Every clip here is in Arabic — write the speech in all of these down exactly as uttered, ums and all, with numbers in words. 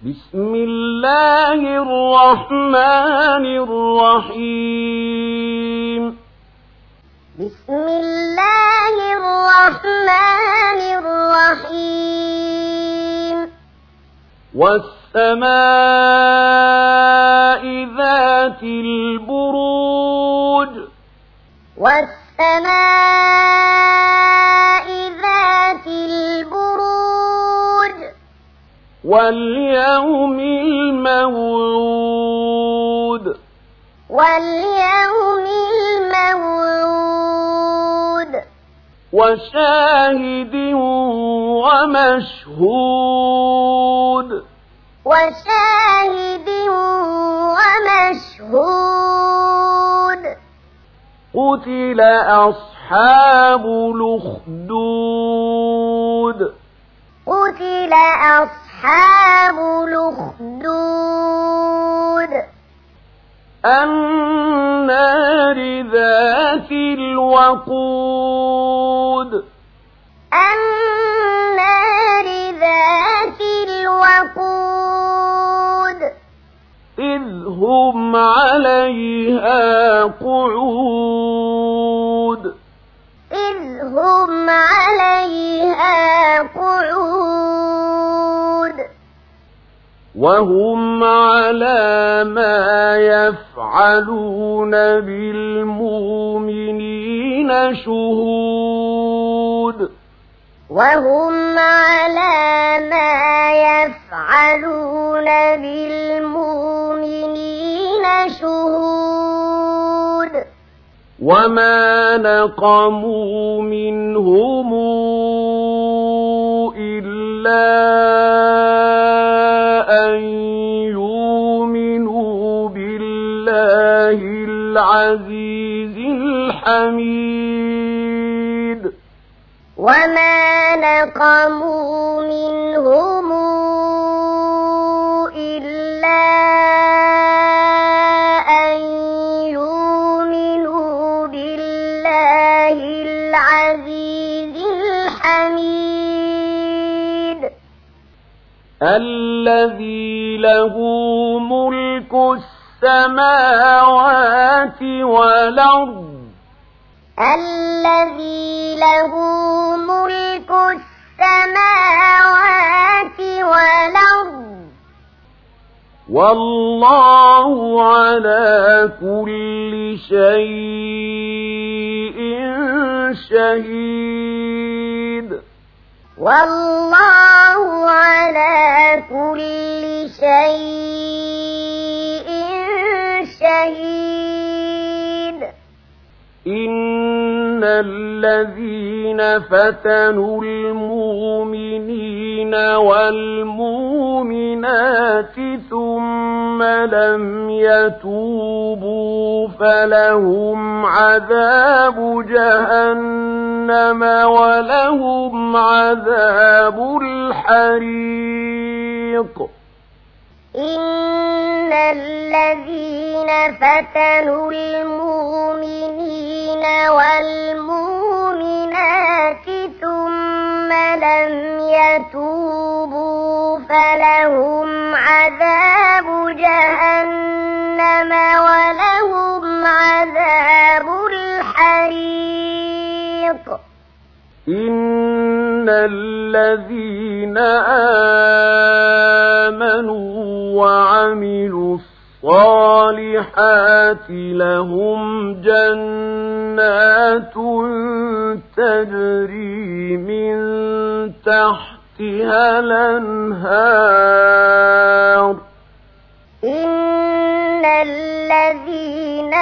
بسم الله الرحمن الرحيم بسم الله الرحمن الرحيم والسماء ذات البروج والسماء ذات البروج واليوم الموعود واليوم الموعود وشاهد ومشهود وشاهد ومشهود قتل أصحاب الأخدود قتل أصحاب الأخدود النار ذات الوقود النار ذات الوقود إذ هم عليها قعود إذ هم عليها قعود وهم على ما يفعلون بالمؤمنين شهود وهم على ما يفعلون بالمؤمنين شهود وما نقموا منهم إلا أن يؤمنوا بالله العزيز الحميد وما نقموا منهم إلا أن يؤمنوا بالله العزيز الحميد الذي له ملك السماوات والأرض الذي له ملك السماوات والأرض والله على كل شيء شهيد والله على كل شيء شهيد إن الذين فتنوا المؤمنين والمؤمنات ثم لم يتوبوا فلهم عذاب جهنم ولهم عذاب الحريق إن الذين فتنوا المؤمنين والمؤمنات ثم لم يتوبوا فلهم عذاب جهنم ولهم عذاب الحريق إن الذين آمنوا وعملوا الصالحات لهم جنات تجري من تحتها الأنهار إن الذين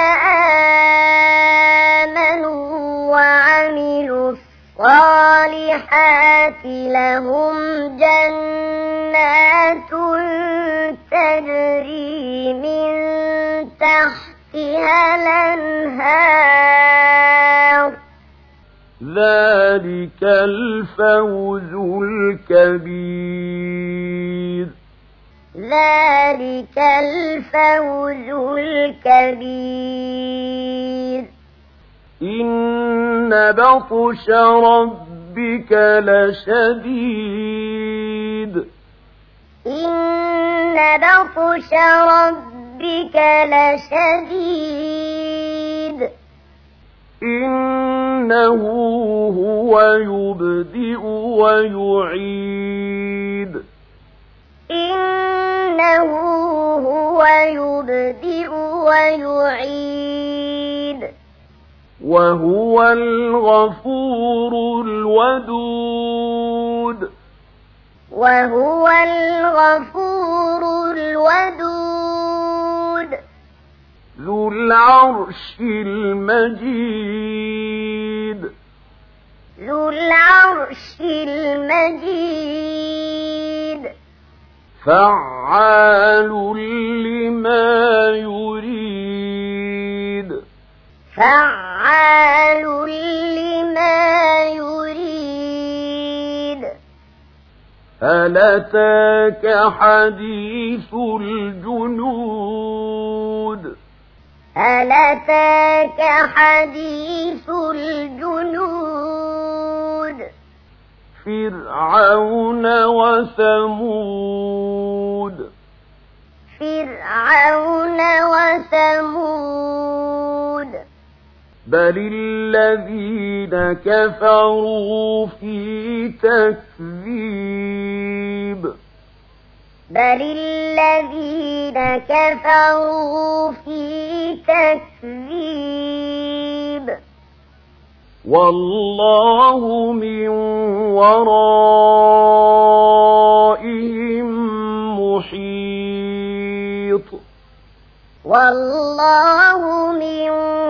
آمنوا وعملوا الصالحات لهم جنات تجري من تحتها الأنهار ذلك الفوز الكبير ذلك الفوز الكبير إن بطش ربك لشديد إن بطش ربك لشديد إنه هو يبدئ ويعيد إنه هو يبدئ ويعيد وهو الغفور الودود وهو الغفور الودود ذو العرش المجيد ذو العرش المجيد فعال لما يريد فعال لما يريد هل أتاك حديث الجنود هل أتاك حديث الجنود فرعون وثمود فرعون وثمود بل الذين كفروا في تكذيب بل الذين كفروا في تكذيب والله من ورائهم محيط والله من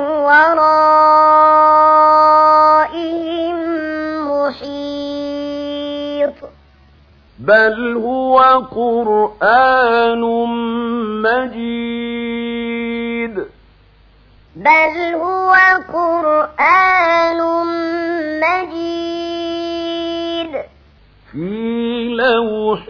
ورائهم محيط بل هو قرآن مجيد بل هو قرآن مجيد في لوح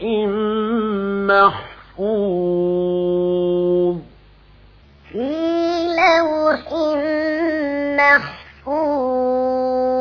محفوظ في لوح محفوظ